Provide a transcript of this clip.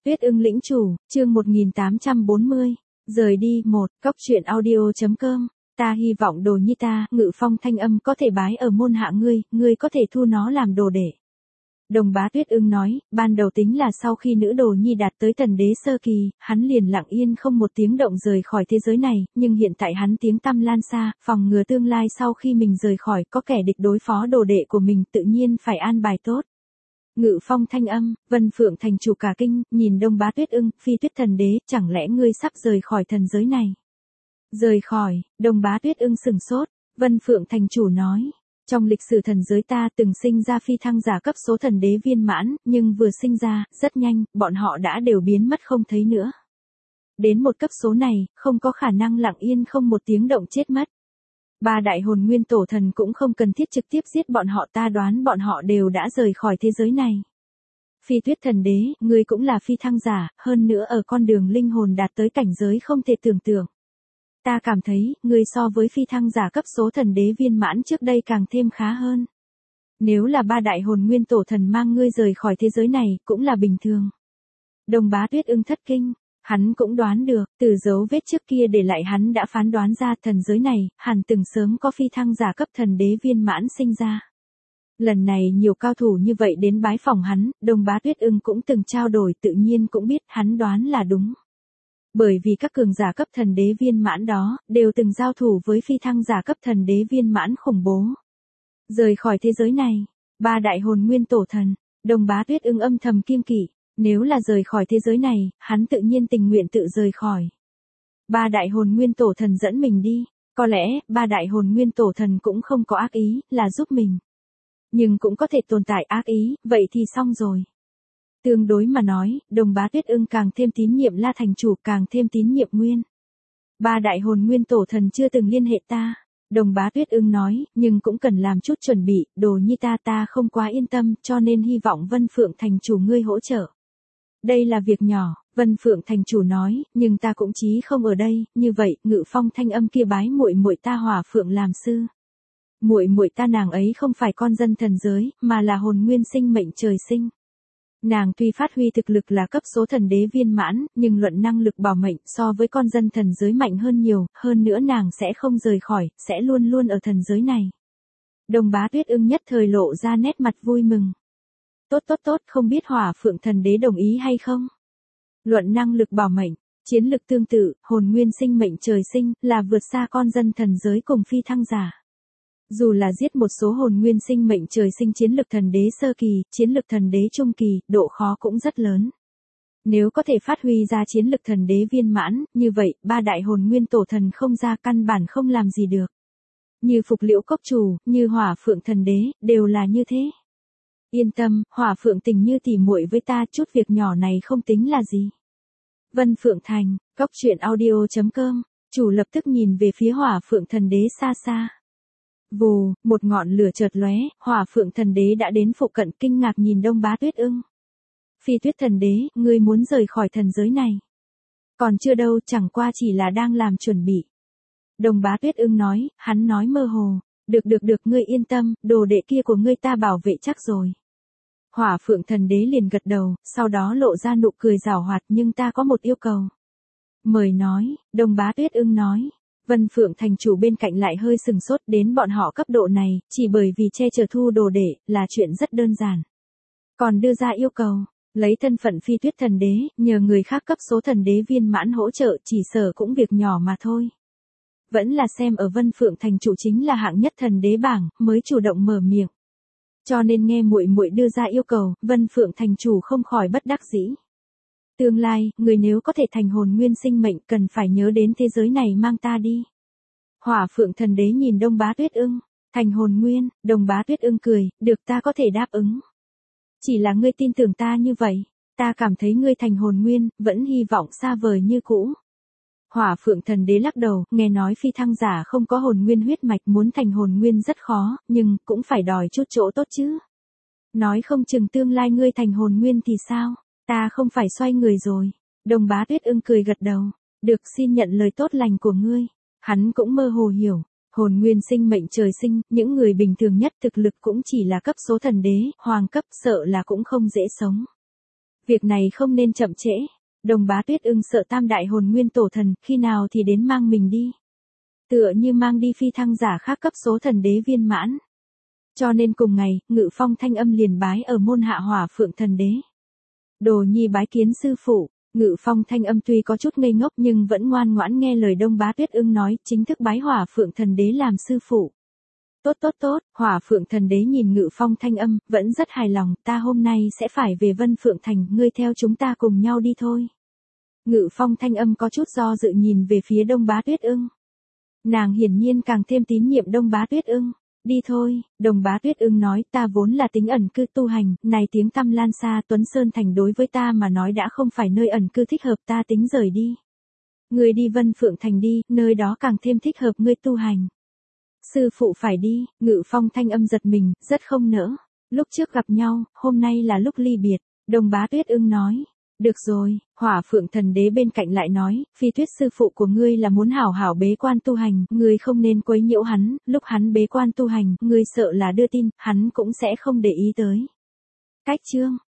Tuyết ưng lĩnh chủ, chương 1840. Rời đi, Cóc truyện audio.com. Ta hy vọng đồ nhi ta, Ngự Phong thanh âm có thể bái ở môn hạ ngươi có thể thu nó làm đồ đệ. Đồng bá Tuyết ưng nói, ban đầu tính là sau khi nữ đồ nhi đạt tới tần đế sơ kỳ, hắn liền lặng yên không một tiếng động rời khỏi thế giới này, nhưng hiện tại hắn tiếng tăm lan xa, phòng ngừa tương lai sau khi mình rời khỏi có kẻ địch đối phó đồ đệ của mình tự nhiên phải an bài tốt. Ngự Phong thanh âm, Vân Phượng thành chủ cả kinh, nhìn Đông bá Tuyết ưng, Phi Tuyết thần đế, chẳng lẽ ngươi sắp rời khỏi thần giới này? Rời khỏi, Đông bá Tuyết ưng sừng sốt, Vân Phượng thành chủ nói. Trong lịch sử thần giới ta từng sinh ra phi thăng giả cấp số thần đế viên mãn, nhưng vừa sinh ra, rất nhanh, bọn họ đã đều biến mất không thấy nữa. Đến một cấp số này, không có khả năng lặng yên không một tiếng động chết mất. Ba đại hồn nguyên tổ thần cũng không cần thiết trực tiếp giết bọn họ, ta đoán bọn họ đều đã rời khỏi thế giới này. Phi Tuyết thần đế, ngươi cũng là phi thăng giả, hơn nữa ở con đường linh hồn đạt tới cảnh giới không thể tưởng tượng. Ta cảm thấy, ngươi so với phi thăng giả cấp số thần đế viên mãn trước đây càng thêm khá hơn. Nếu là ba đại hồn nguyên tổ thần mang ngươi rời khỏi thế giới này, cũng là bình thường. Đông bá Tuyết ưng thất kinh, hắn cũng đoán được, từ dấu vết trước kia để lại hắn đã phán đoán ra thần giới này, hẳn từng sớm có phi thăng giả cấp thần đế viên mãn sinh ra. Lần này nhiều cao thủ như vậy đến bái phỏng hắn, Đông bá Tuyết ưng cũng từng trao đổi, tự nhiên cũng biết hắn đoán là đúng. Bởi vì các cường giả cấp thần đế viên mãn đó, đều từng giao thủ với phi thăng giả cấp thần đế viên mãn khủng bố. Rời khỏi thế giới này, ba đại hồn nguyên tổ thần, Đông bá Tuyết ưng âm thầm kiêng kỵ, nếu là rời khỏi thế giới này, hắn tự nhiên tình nguyện tự rời khỏi. Ba đại hồn nguyên tổ thần dẫn mình đi, có lẽ, ba đại hồn nguyên tổ thần cũng không có ác ý, là giúp mình. Nhưng cũng có thể tồn tại ác ý, vậy thì xong rồi. Tương đối mà nói, Đồng bá Tuyết ưng càng thêm tín nhiệm La thành chủ, càng thêm tín nhiệm Nguyên. Ba đại hồn nguyên tổ thần chưa từng liên hệ ta, Đồng bá Tuyết ưng nói, nhưng cũng cần làm chút chuẩn bị, đồ nhi ta không quá yên tâm, cho nên hy vọng Vân Phượng thành chủ ngươi hỗ trợ. Đây là việc nhỏ, Vân Phượng thành chủ nói, nhưng ta cũng chí không ở đây, như vậy, Ngự Phong thanh âm kia bái muội muội ta Hỏa Phượng làm sư. Muội muội ta nàng ấy không phải con dân thần giới, mà là hồn nguyên sinh mệnh trời sinh. Nàng tuy phát huy thực lực là cấp số thần đế viên mãn, nhưng luận năng lực bảo mệnh so với con dân thần giới mạnh hơn nhiều, hơn nữa nàng sẽ không rời khỏi, sẽ luôn luôn ở thần giới này. Đồng bá Tuyết ưng nhất thời lộ ra nét mặt vui mừng. Tốt, không biết Hỏa Phượng thần đế đồng ý hay không? Luận năng lực bảo mệnh, chiến lực tương tự, hồn nguyên sinh mệnh trời sinh, là vượt xa con dân thần giới cùng phi thăng giả. Dù là giết một số hồn nguyên sinh mệnh trời sinh chiến lực thần đế sơ kỳ, chiến lực thần đế trung kỳ, độ khó cũng rất lớn. Nếu có thể phát huy ra chiến lực thần đế viên mãn, như vậy, ba đại hồn nguyên tổ thần không ra căn bản không làm gì được. Như Phục Liễu Cốc chủ, như Hỏa Phượng thần đế, đều là như thế. Yên tâm, Hỏa Phượng tình như tỉ muội với ta, chút việc nhỏ này không tính là gì. Vân Phượng thành, Cóc truyện audio.com, chủ lập tức nhìn về phía Hỏa Phượng thần đế xa xa. Vù, một ngọn lửa chợt lóe, Hỏa Phượng thần đế đã đến phụ cận, kinh ngạc nhìn Đông bá Tuyết ưng. Phi Tuyết thần đế, ngươi muốn rời khỏi thần giới này? Còn chưa đâu, chẳng qua chỉ là đang làm chuẩn bị. Đông bá Tuyết ưng nói, hắn nói mơ hồ, được, ngươi yên tâm, đồ đệ kia của ngươi ta bảo vệ chắc rồi. Hỏa Phượng thần đế liền gật đầu, sau đó lộ ra nụ cười giảo hoạt, nhưng ta có một yêu cầu. Mời nói, Đông bá Tuyết ưng nói. Vân Phượng thành chủ bên cạnh lại hơi sừng sốt, đến bọn họ cấp độ này, chỉ bởi vì che chở thu đồ đệ, là chuyện rất đơn giản. Còn đưa ra yêu cầu, lấy thân phận Phi Tuyết thần đế, nhờ người khác cấp số thần đế viên mãn hỗ trợ, chỉ sợ cũng việc nhỏ mà thôi. Vẫn là xem ở Vân Phượng thành chủ chính là hạng nhất thần đế bảng, mới chủ động mở miệng. Cho nên nghe muội muội đưa ra yêu cầu, Vân Phượng thành chủ không khỏi bất đắc dĩ. Tương lai, người nếu có thể thành hồn nguyên sinh mệnh, cần phải nhớ đến thế giới này mang ta đi. Hỏa Phượng thần đế nhìn Đông bá Tuyết ưng, thành hồn nguyên, Đông bá Tuyết ưng cười, được, ta có thể đáp ứng. Chỉ là ngươi tin tưởng ta như vậy, ta cảm thấy ngươi thành hồn nguyên, vẫn hy vọng xa vời như cũ. Hỏa Phượng thần đế lắc đầu, nghe nói phi thăng giả không có hồn nguyên huyết mạch, muốn thành hồn nguyên rất khó, nhưng cũng phải đòi chút chỗ tốt chứ. Nói không chừng tương lai ngươi thành hồn nguyên thì sao? Ta không phải xoay người rồi. Đông bá Tuyết ưng cười gật đầu. Được, xin nhận lời tốt lành của ngươi. Hắn cũng mơ hồ hiểu. Hồn nguyên sinh mệnh trời sinh, những người bình thường nhất thực lực cũng chỉ là cấp số thần đế, hoàng cấp, sợ là cũng không dễ sống. Việc này không nên chậm trễ. Đồng Bá Tuyết Ưng sợ Tam Đại Hồn Nguyên Tổ Thần, khi nào thì đến mang mình đi. Tựa như mang đi phi thăng giả khác cấp số thần đế viên mãn. Cho nên cùng ngày, Ngự Phong Thanh Âm liền bái ở môn hạ Hỏa Phượng Thần Đế. Đồ nhi bái kiến sư phụ. Ngự Phong Thanh Âm tuy có chút ngây ngốc nhưng vẫn ngoan ngoãn nghe lời Đông Bá Tuyết Ưng nói, chính thức bái Hỏa Phượng Thần Đế làm sư phụ. Tốt, Hỏa Phượng Thần Đế nhìn Ngự Phong Thanh Âm, vẫn rất hài lòng, ta hôm nay sẽ phải về Vân Phượng Thành, ngươi theo chúng ta cùng nhau đi thôi. Ngự Phong Thanh Âm có chút do dự nhìn về phía Đông Bá Tuyết Ưng. Nàng hiển nhiên càng thêm tín nhiệm Đông Bá Tuyết Ưng. Đi thôi, Đồng Bá Tuyết Ưng nói, ta vốn là tính ẩn cư tu hành, này tiếng tăm lan xa, Tuấn Sơn Thành đối với ta mà nói đã không phải nơi ẩn cư thích hợp, ta tính rời đi. Ngươi đi Vân Phượng Thành đi, nơi đó càng thêm thích hợp ngươi tu hành. Sư phụ phải đi. Ngự Phong Thanh Âm giật mình, rất không nỡ. Lúc trước gặp nhau, hôm nay là lúc ly biệt. Đồng Bá Tuyết Ưng nói. Được rồi, Hỏa Phượng Thần Đế bên cạnh lại nói, Phi Tuyết sư phụ của ngươi là muốn hảo hảo bế quan tu hành, ngươi không nên quấy nhiễu hắn, lúc hắn bế quan tu hành, ngươi sợ là đưa tin, hắn cũng sẽ không để ý tới. Cách chương